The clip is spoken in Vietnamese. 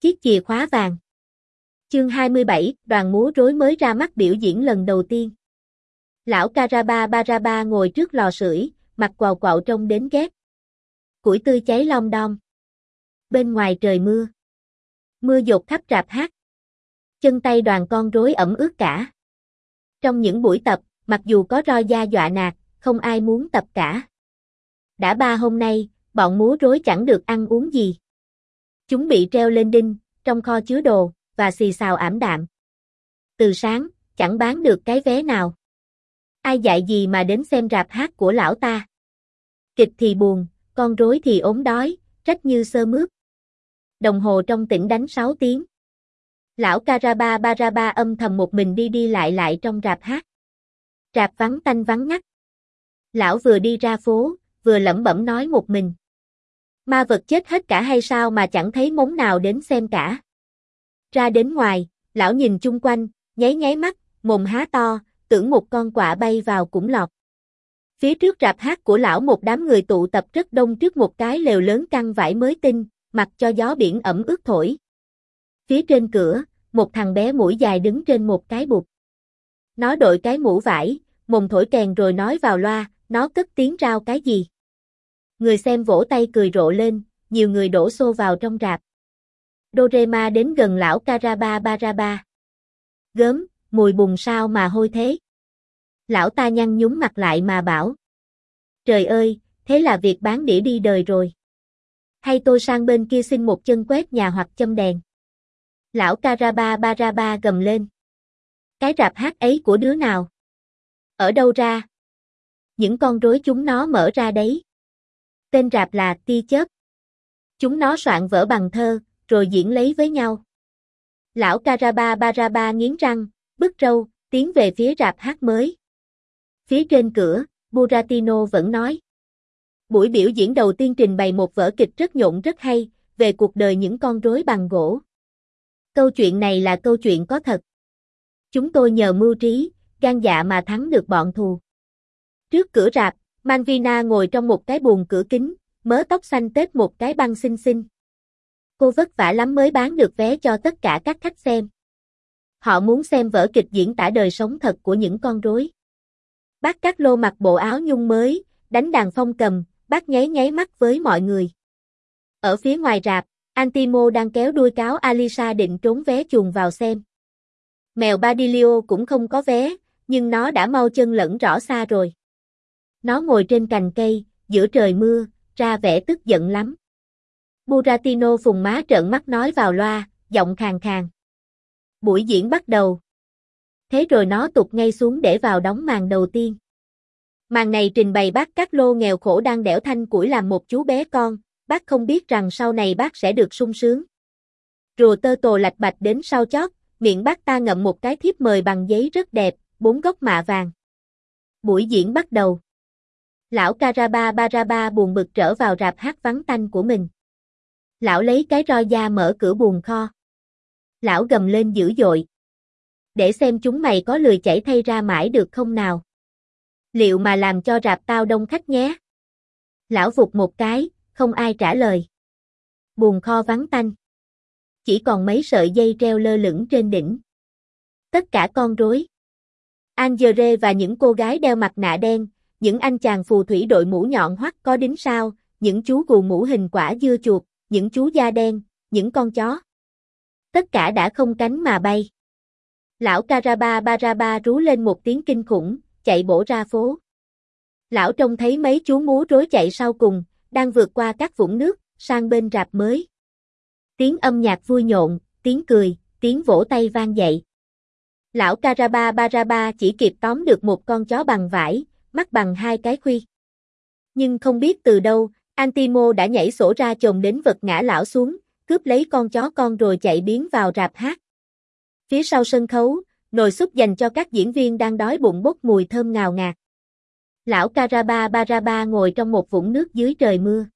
Chiếc chìa khóa vàng. Chương 27, đoàn múa rối mới ra mắt biểu diễn lần đầu tiên. Lão Caraba ngồi trước lò sưởi, mặt quàu quạo trông đến ghét. Củi tươi cháy lom đom. Bên ngoài trời mưa. Mưa dột khắp rạp hát. Chân tay đoàn con rối ẩm ướt cả. Trong những buổi tập, mặc dù có roi da dọa nạt, không ai muốn tập cả. Đã 3 hôm nay, bọn múa rối chẳng được ăn uống gì. Chúng bị treo lên đinh, trong kho chứa đồ, và xì xào ảm đạm. Từ sáng, chẳng bán được cái vé nào. Ai dạy gì mà đến xem rạp hát của lão ta. Kịch thì buồn, con rối thì ốm đói, trách như sơ mướp. Đồng hồ trong tĩnh đánh 6 tiếng. Lão Caraba âm thầm một mình đi lại trong rạp hát. Rạp vắng tanh vắng ngắt. Lão vừa đi ra phố, vừa lẩm bẩm nói một mình. Ma vật chết hết cả hay sao mà chẳng thấy mống nào đến xem cả. Ra đến ngoài, lão nhìn chung quanh, nháy mắt, mồm há to, tưởng một con quạ bay vào cũng lọt. Phía trước rạp hát của lão một đám người tụ tập rất đông trước một cái lều lớn căng vải mới tinh, mặc cho gió biển ẩm ướt thổi. Phía trên cửa, một thằng bé mũi dài đứng trên một cái bục. Nó đội cái mũ vải, mồm thổi kèn rồi nói vào loa, nó cất tiếng rao cái gì. Người xem vỗ tay cười rộ lên, nhiều người đổ xô vào trong rạp. Dorema đến gần lão Caraba. Gớm, mùi bùn sao mà hôi thế. Lão ta nhăn nhúm mặt lại mà bảo. Trời ơi, thế là việc bán đĩa đi đời rồi. Hay tôi sang bên kia xin một chân quét nhà hoặc châm đèn. Lão Caraba gầm lên. Cái rạp hát ấy của đứa nào? Ở đâu ra? Những con rối chúng nó mở ra đấy. Tên rạp là Tia Chớp. Chúng nó soạn vở bằng thơ, rồi diễn lấy với nhau. Lão Caraba nghiến răng, bứt râu, tiến về phía rạp hát mới. Phía trên cửa, Buratino vẫn nói. Buổi biểu diễn đầu tiên trình bày một vở kịch rất nhộn rất hay, về cuộc đời những con rối bằng gỗ. Câu chuyện này là câu chuyện có thật. Chúng tôi nhờ mưu trí, gan dạ mà thắng được bọn thù. Trước cửa rạp, Manvina ngồi trong một cái buồng cửa kính, mớ tóc xanh tết một cái băng xinh xinh. Cô vất vả lắm mới bán được vé cho tất cả các khách xem. Họ muốn xem vở kịch diễn tả đời sống thật của những con rối. Bác Cát Lô mặc bộ áo nhung mới, đánh đàn phong cầm, bác nháy mắt với mọi người. Ở phía ngoài rạp, Antimo đang kéo đuôi cáo Alisa định trốn vé chuồng vào xem. Mèo Badilio cũng không có vé, nhưng nó đã mau chân lẫn rõ xa rồi. Nó ngồi trên cành cây, giữa trời mưa, ra vẻ tức giận lắm. Buratino phùng má trợn mắt nói vào loa, giọng khàn khàn. Buổi diễn bắt đầu. Thế rồi nó tụt ngay xuống để vào đóng màn đầu tiên. Màn này trình bày bác Cát Lô nghèo khổ đang đẽo thanh củi làm một chú bé con, bác không biết rằng sau này bác sẽ được sung sướng. Rùa tơ tồ lạch bạch đến sau chót, miệng bác ta ngậm một cái thiếp mời bằng giấy rất đẹp, 4 góc mạ vàng. Buổi diễn bắt đầu. Lão Caraba buồn bực trở vào rạp hát vắng tanh của mình. Lão lấy cái roi da mở cửa buồng kho. Lão gầm lên dữ dội. Để xem chúng mày có lười chảy thay ra mãi được không nào. Liệu mà làm cho rạp tao đông khách nhé. Lão vụt một cái, không ai trả lời. Buồng kho vắng tanh. Chỉ còn mấy sợi dây treo lơ lửng trên đỉnh. Tất cả con rối. Angere và những cô gái đeo mặt nạ đen, những anh chàng phù thủy đội mũ nhọn hoắt có đính sao, những chú gù mũ hình quả dưa chuột, những chú da đen, những con chó. Tất cả đã không cánh mà bay. Lão Caraba rú lên một tiếng kinh khủng, chạy bổ ra phố. Lão trông thấy mấy chú múa rối chạy sau cùng, đang vượt qua các vũng nước, sang bên rạp mới. Tiếng âm nhạc vui nhộn, tiếng cười, tiếng vỗ tay vang dậy. Lão Caraba chỉ kịp tóm được một con chó bằng vải, mắt bằng 2 cái khuy. Nhưng không biết từ đâu, Antimo đã nhảy sổ ra chồm đến vật ngã lão xuống, cướp lấy con chó con rồi chạy biến vào rạp hát. Phía sau sân khấu, nồi súp dành cho các diễn viên đang đói bụng bốc mùi thơm ngào ngạt. Lão Caraba ngồi trong một vũng nước dưới trời mưa.